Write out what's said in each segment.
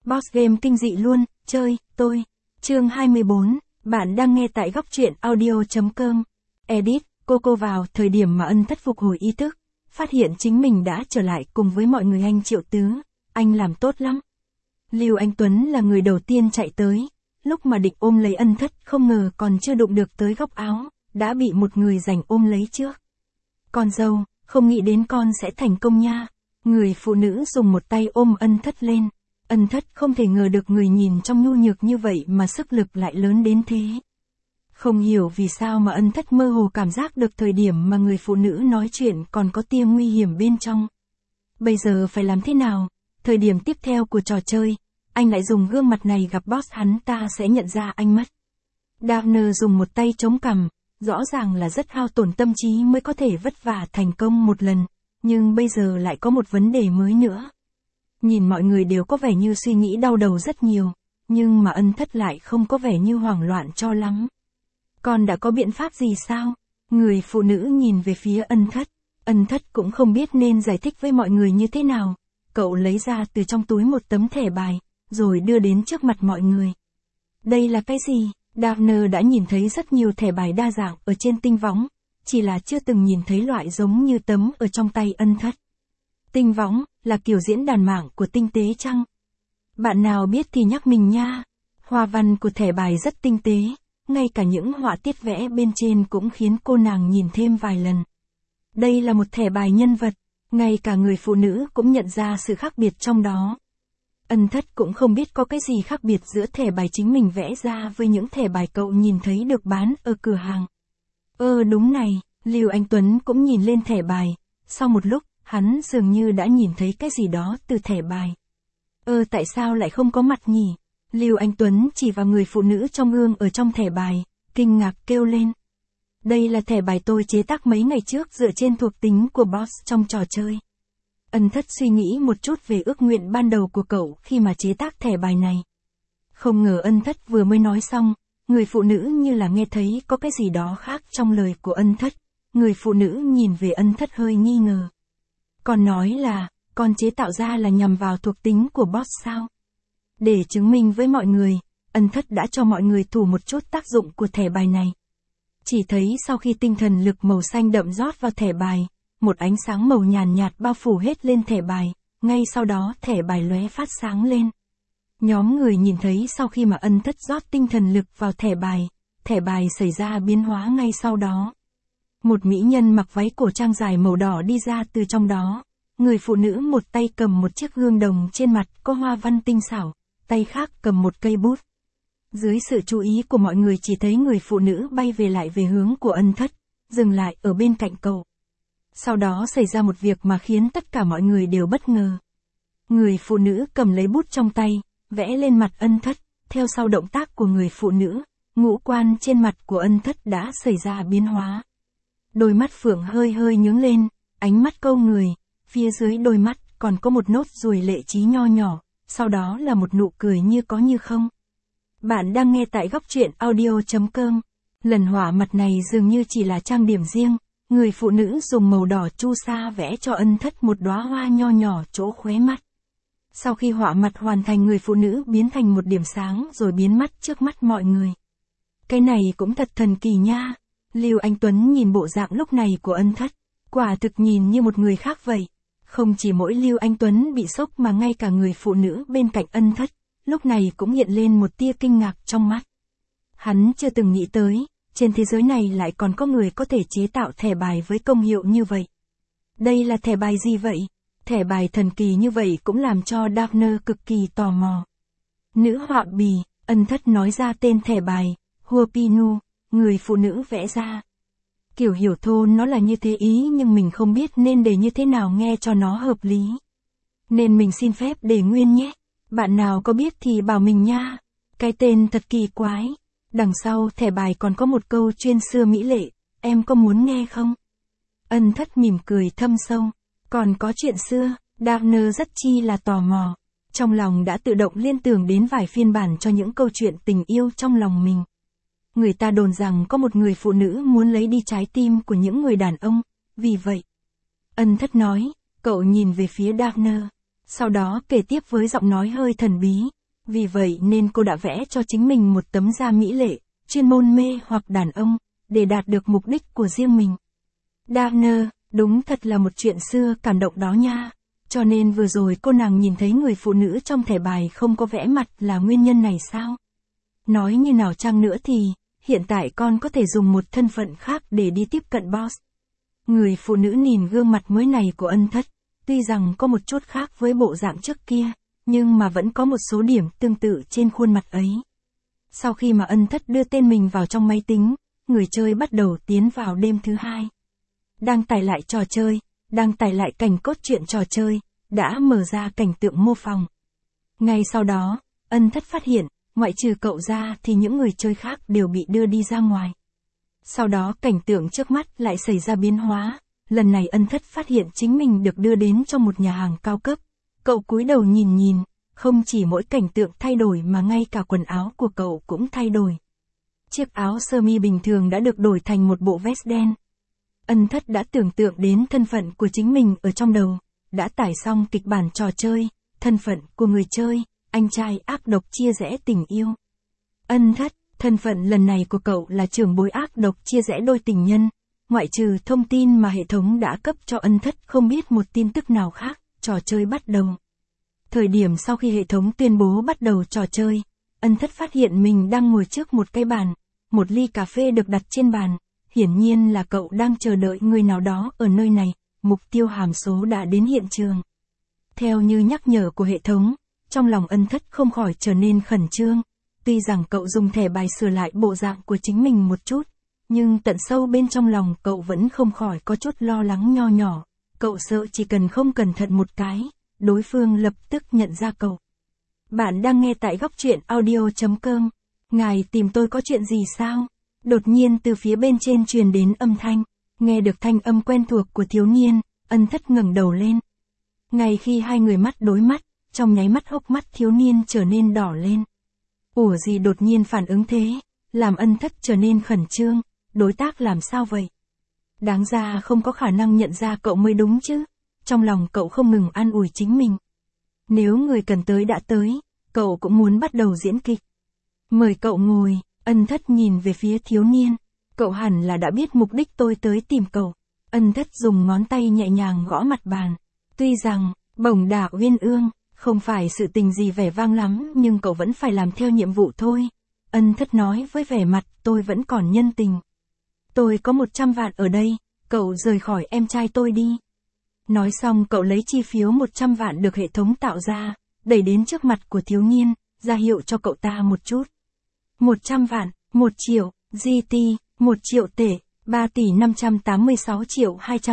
Boss game kinh dị luôn, chơi, tôi. Chương 24, bạn đang nghe tại góc truyện audio.com. Edit, cô vào thời điểm mà Ân Thất phục hồi ý thức, phát hiện chính mình đã trở lại cùng với mọi người. Anh Triệu Tứ, anh làm tốt lắm. Lưu Anh Tuấn là người đầu tiên chạy tới, lúc mà định ôm lấy Ân Thất không ngờ còn chưa đụng được tới góc áo, đã bị một người giành ôm lấy trước. Con dâu, không nghĩ đến con sẽ thành công nha. Người phụ nữ dùng một tay ôm Ân Thất lên. Ân Thất không thể ngờ được người nhìn trong nhu nhược như vậy mà sức lực lại lớn đến thế. Không hiểu vì sao mà Ân Thất mơ hồ cảm giác được thời điểm mà người phụ nữ nói chuyện còn có tia nguy hiểm bên trong. Bây giờ phải làm thế nào? Thời điểm tiếp theo của trò chơi, anh lại dùng gương mặt này gặp boss, hắn ta sẽ nhận ra anh mất. Daphne dùng một tay chống cằm, rõ ràng là rất hao tổn tâm trí mới có thể vất vả thành công một lần, nhưng bây giờ lại có một vấn đề mới nữa. Nhìn mọi người đều có vẻ như suy nghĩ đau đầu rất nhiều, nhưng mà Ân Thất lại không có vẻ như hoảng loạn cho lắm. Con đã có biện pháp gì sao? Người phụ nữ nhìn về phía Ân Thất. Ân Thất cũng không biết nên giải thích với mọi người như thế nào. Cậu lấy ra từ trong túi một tấm thẻ bài, rồi đưa đến trước mặt mọi người. Đây là cái gì? Daphne đã nhìn thấy rất nhiều thẻ bài đa dạng ở trên tinh võng, chỉ là chưa từng nhìn thấy loại giống như tấm ở trong tay Ân Thất. Tinh võng, là kiểu diễn đàn mạng của tinh tế chăng? Bạn nào biết thì nhắc mình nha. Hoa văn của thẻ bài rất tinh tế, ngay cả những họa tiết vẽ bên trên cũng khiến cô nàng nhìn thêm vài lần. Đây là một thẻ bài nhân vật, ngay cả người phụ nữ cũng nhận ra sự khác biệt trong đó. Ân Thất cũng không biết có cái gì khác biệt giữa thẻ bài chính mình vẽ ra với những thẻ bài cậu nhìn thấy được bán ở cửa hàng. Đúng này, Lưu Anh Tuấn cũng nhìn lên thẻ bài, sau một lúc, hắn dường như đã nhìn thấy cái gì đó từ thẻ bài. Tại sao lại không có mặt nhỉ? Lưu Anh Tuấn chỉ vào người phụ nữ trong gương ở trong thẻ bài, kinh ngạc kêu lên. Đây là thẻ bài tôi chế tác mấy ngày trước dựa trên thuộc tính của boss trong trò chơi. Ân Thất suy nghĩ một chút về ước nguyện ban đầu của cậu khi mà chế tác thẻ bài này. Không ngờ Ân Thất vừa mới nói xong, người phụ nữ như là nghe thấy có cái gì đó khác trong lời của Ân Thất. Người phụ nữ nhìn về Ân Thất hơi nghi ngờ. Con nói là, con chế tạo ra là nhằm vào thuộc tính của boss sao? Để chứng minh với mọi người, Ân Thất đã cho mọi người thử một chút tác dụng của thẻ bài này. Chỉ thấy sau khi tinh thần lực màu xanh đậm rót vào thẻ bài, một ánh sáng màu nhàn nhạt bao phủ hết lên thẻ bài, ngay sau đó thẻ bài lóe phát sáng lên. Nhóm người nhìn thấy sau khi mà Ân Thất rót tinh thần lực vào thẻ bài xảy ra biến hóa ngay sau đó. Một mỹ nhân mặc váy cổ trang dài màu đỏ đi ra từ trong đó. Người phụ nữ một tay cầm một chiếc gương đồng trên mặt có hoa văn tinh xảo, tay khác cầm một cây bút. Dưới sự chú ý của mọi người chỉ thấy người phụ nữ bay lại về hướng của Ân Thất, dừng lại ở bên cạnh cậu. Sau đó xảy ra một việc mà khiến tất cả mọi người đều bất ngờ. Người phụ nữ cầm lấy bút trong tay, vẽ lên mặt Ân Thất, theo sau động tác của người phụ nữ, ngũ quan trên mặt của Ân Thất đã xảy ra biến hóa. Đôi mắt phượng hơi nhướng lên, ánh mắt câu người, phía dưới đôi mắt còn có một nốt ruồi lệ trí nho nhỏ, sau đó là một nụ cười như có như không. Bạn đang nghe tại góc truyện audio.com. Lần họa mặt này dường như chỉ là trang điểm riêng, người phụ nữ dùng màu đỏ chu sa vẽ cho Ân Thất một đóa hoa nho nhỏ chỗ khóe mắt. Sau khi họa mặt hoàn thành, người phụ nữ biến thành một điểm sáng rồi biến mất trước mắt mọi người. Cái này cũng thật thần kỳ nha. Lưu Anh Tuấn nhìn bộ dạng lúc này của Ân Thất, quả thực nhìn như một người khác vậy. Không chỉ mỗi Lưu Anh Tuấn bị sốc mà ngay cả người phụ nữ bên cạnh Ân Thất, lúc này cũng hiện lên một tia kinh ngạc trong mắt. Hắn chưa từng nghĩ tới, trên thế giới này lại còn có người có thể chế tạo thẻ bài với công hiệu như vậy. Đây là thẻ bài gì vậy? Thẻ bài thần kỳ như vậy cũng làm cho Daphne cực kỳ tò mò. Nữ họa bì, Ân Thất nói ra tên thẻ bài, Huopinu, người phụ nữ vẽ ra. Kiểu hiểu thôn nó là như thế ý nhưng mình không biết nên để như thế nào nghe cho nó hợp lý. Nên mình xin phép để nguyên nhé. Bạn nào có biết thì bảo mình nha. Cái tên thật kỳ quái. Đằng sau thẻ bài còn có một câu chuyên xưa mỹ lệ, em có muốn nghe không? Ân Thất mỉm cười thâm sâu. Còn có chuyện xưa, Daphne rất chi là tò mò. Trong lòng đã tự động liên tưởng đến vài phiên bản cho những câu chuyện tình yêu trong lòng mình. Người ta đồn rằng có một người phụ nữ muốn lấy đi trái tim của những người đàn ông, vì vậy. Ân Thất nói, cậu nhìn về phía Daphne. Sau đó kể tiếp với giọng nói hơi thần bí, Vì vậy nên cô đã vẽ cho chính mình một tấm da mỹ lệ, chuyên môn mê hoặc đàn ông, để đạt được mục đích của riêng mình. Daphne, đúng thật là một chuyện xưa cảm động đó nha. Cho nên vừa rồi cô nàng nhìn thấy người phụ nữ trong thẻ bài không có vẽ mặt là nguyên nhân này sao? Nói như nào chăng nữa thì, hiện tại con có thể dùng một thân phận khác để đi tiếp cận boss. Người phụ nữ nhìn gương mặt mới này của Ân Thất, tuy rằng có một chút khác với bộ dạng trước kia, nhưng mà vẫn có một số điểm tương tự trên khuôn mặt ấy. Sau khi mà Ân Thất đưa tên mình vào trong máy tính, người chơi bắt đầu tiến vào đêm thứ 2. Đang tải lại trò chơi, đang tải lại cảnh cốt truyện trò chơi, đã mở ra cảnh tượng mô phỏng. Ngay sau đó, Ân Thất phát hiện, ngoại trừ cậu ra thì những người chơi khác đều bị đưa đi ra ngoài. Sau đó cảnh tượng trước mắt lại xảy ra biến hóa, lần này Ân Thất phát hiện chính mình được đưa đến trong một nhà hàng cao cấp. Cậu cúi đầu nhìn, không chỉ mỗi cảnh tượng thay đổi mà ngay cả quần áo của cậu cũng thay đổi. Chiếc áo sơ mi bình thường đã được đổi thành một bộ vest đen. Ân Thất đã tưởng tượng đến thân phận của chính mình ở trong đầu, đã tải xong kịch bản trò chơi, thân phận của người chơi, anh trai ác độc chia rẽ tình yêu. Ân Thất, thân phận lần này của cậu là trưởng bối ác độc chia rẽ đôi tình nhân, ngoại trừ thông tin mà hệ thống đã cấp cho Ân Thất không biết một tin tức nào khác, trò chơi bắt đầu. Thời điểm sau khi hệ thống tuyên bố bắt đầu trò chơi, Ân Thất phát hiện mình đang ngồi trước một cái bàn, một ly cà phê được đặt trên bàn, hiển nhiên là cậu đang chờ đợi người nào đó ở nơi này, mục tiêu hàm số đã đến hiện trường. Theo như nhắc nhở của hệ thống, trong lòng Ân Thất không khỏi trở nên khẩn trương, tuy rằng cậu dùng thẻ bài sửa lại bộ dạng của chính mình một chút, nhưng tận sâu bên trong lòng cậu vẫn không khỏi có chút lo lắng nho nhỏ, cậu sợ chỉ cần không cẩn thận một cái, đối phương lập tức nhận ra cậu. Bạn đang nghe tại góc truyện audio.com, ngài tìm tôi có chuyện gì sao? Đột nhiên từ phía bên trên truyền đến âm thanh, nghe được thanh âm quen thuộc của thiếu niên, Ân Thất ngẩng đầu lên. Ngay khi hai người mắt đối mắt, trong nháy mắt hốc mắt thiếu niên trở nên đỏ lên. Ủa gì đột nhiên phản ứng thế, làm Ân Thất trở nên khẩn trương, đối tác làm sao vậy? Đáng ra không có khả năng nhận ra cậu mới đúng chứ, trong lòng cậu không ngừng an ủi chính mình. Nếu người cần tới đã tới, cậu cũng muốn bắt đầu diễn kịch. Mời cậu ngồi, Ân Thất nhìn về phía thiếu niên, cậu hẳn là đã biết mục đích tôi tới tìm cậu. Ân Thất dùng ngón tay nhẹ nhàng gõ mặt bàn. Tuy rằng, bổng đả uyên ương, không phải sự tình gì vẻ vang lắm nhưng cậu vẫn phải làm theo nhiệm vụ thôi. Ân Thất nói với vẻ mặt tôi vẫn còn nhân tình. Tôi có 100 vạn ở đây, cậu rời khỏi em trai tôi đi. Nói xong cậu lấy chi phiếu 100 vạn được hệ thống tạo ra, đẩy đến trước mặt của thiếu niên, ra hiệu cho cậu ta một chút. 100 vạn, 1 triệu, GT, 1 triệu tệ, 3 tỷ 586 triệu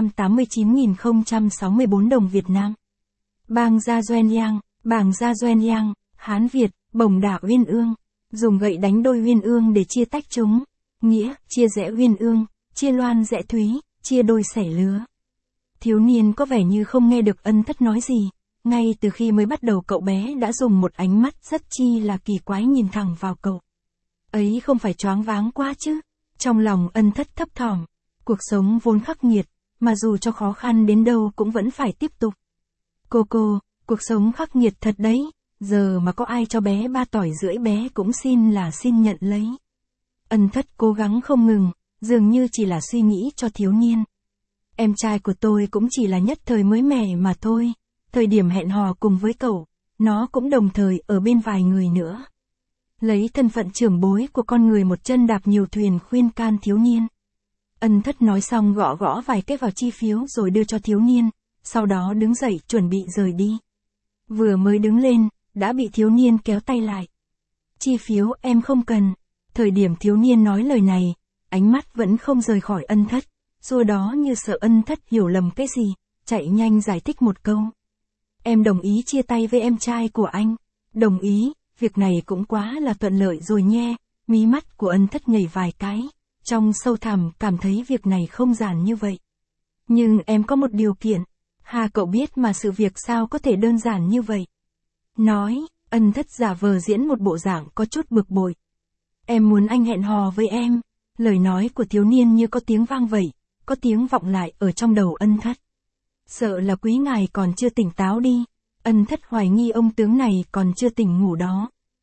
289.064 đồng Việt Nam. Bang Gia Doen Yang, bảng Gia Doen Yang, Hán Việt, bổng đả uyên ương, dùng gậy đánh đôi uyên ương để chia tách chúng, nghĩa, chia rẽ uyên ương, chia loan rẽ thúy, chia đôi xẻ lứa. Thiếu niên có vẻ như không nghe được Ân Thất nói gì, ngay từ khi mới bắt đầu cậu bé đã dùng một ánh mắt rất chi là kỳ quái nhìn thẳng vào cậu. Ấy không phải choáng váng quá chứ? Trong lòng Ân Thất thấp thỏm, cuộc sống vốn khắc nghiệt, mà dù cho khó khăn đến đâu cũng vẫn phải tiếp tục. Cô, cuộc sống khắc nghiệt thật đấy, giờ mà có ai cho bé 3 tỏi rưỡi bé cũng xin nhận lấy. Ân Thất cố gắng không ngừng, dường như chỉ là suy nghĩ cho thiếu niên. Em trai của tôi cũng chỉ là nhất thời mới mẻ mà thôi, thời điểm hẹn hò cùng với cậu, nó cũng đồng thời ở bên vài người nữa. Lấy thân phận trưởng bối của con người một chân đạp nhiều thuyền khuyên can thiếu niên. Ân Thất nói xong gõ gõ vài cái vào chi phiếu rồi đưa cho thiếu niên, sau đó đứng dậy chuẩn bị rời đi. Vừa mới đứng lên, đã bị thiếu niên kéo tay lại. Chi phiếu em không cần. Thời điểm thiếu niên nói lời này, ánh mắt vẫn không rời khỏi Ân Thất, rồi đó như sợ Ân Thất hiểu lầm cái gì, chạy nhanh giải thích một câu. Em đồng ý chia tay với em trai của anh. Đồng ý, việc này cũng quá là thuận lợi rồi nhé. Mí mắt của Ân Thất nhảy vài cái, trong sâu thẳm cảm thấy việc này không giản như vậy. Nhưng em có một điều kiện. Hà cậu biết mà sự việc sao có thể đơn giản như vậy. Nói, Ân Thất giả vờ diễn một bộ dạng có chút bực bội. Em muốn anh hẹn hò với em. Lời nói của thiếu niên như có tiếng vang vậy, có tiếng vọng lại ở trong đầu Ân Thất. Sợ là quý ngài còn chưa tỉnh táo đi. Ân Thất hoài nghi ông tướng này còn chưa tỉnh ngủ đó.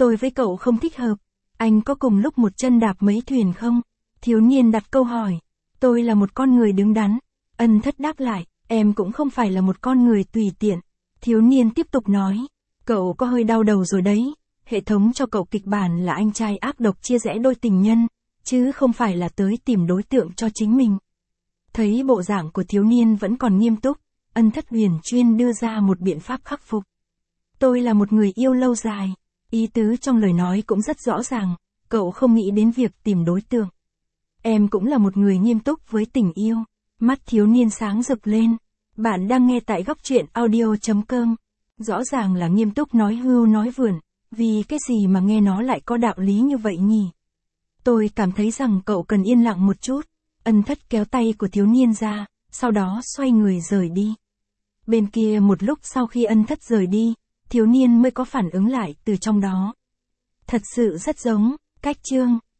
Tôi với cậu không thích hợp. Anh có cùng lúc một chân đạp mấy thuyền không? Thiếu niên đặt câu hỏi. Tôi là một con người đứng đắn. Ân thất đáp lại, em cũng không phải là một con người tùy tiện. Thiếu niên tiếp tục nói. Cậu có hơi đau đầu rồi đấy. Hệ thống cho cậu kịch bản là anh trai ác độc chia rẽ đôi tình nhân, chứ không phải là tới tìm đối tượng cho chính mình. Thấy bộ dạng của thiếu niên vẫn còn nghiêm túc, Ân thất huyền chuyên đưa ra một biện pháp khắc phục. Tôi là một người yêu lâu dài. Ý tứ trong lời nói cũng rất rõ ràng, cậu không nghĩ đến việc tìm đối tượng. Em cũng là một người nghiêm túc với tình yêu. Mắt thiếu niên sáng rực lên. Bạn đang nghe tại góc truyện audio.com. Rõ ràng là nghiêm túc nói hưu nói vượn, vì cái gì mà nghe nó lại có đạo lý như vậy nhỉ? Tôi cảm thấy rằng cậu cần yên lặng một chút. Ân thất kéo tay của thiếu niên ra, sau đó xoay người rời đi. Bên kia một lúc sau khi Ân thất rời đi, thiếu niên mới có phản ứng lại từ trong đó. Thật sự rất giống, cách chương.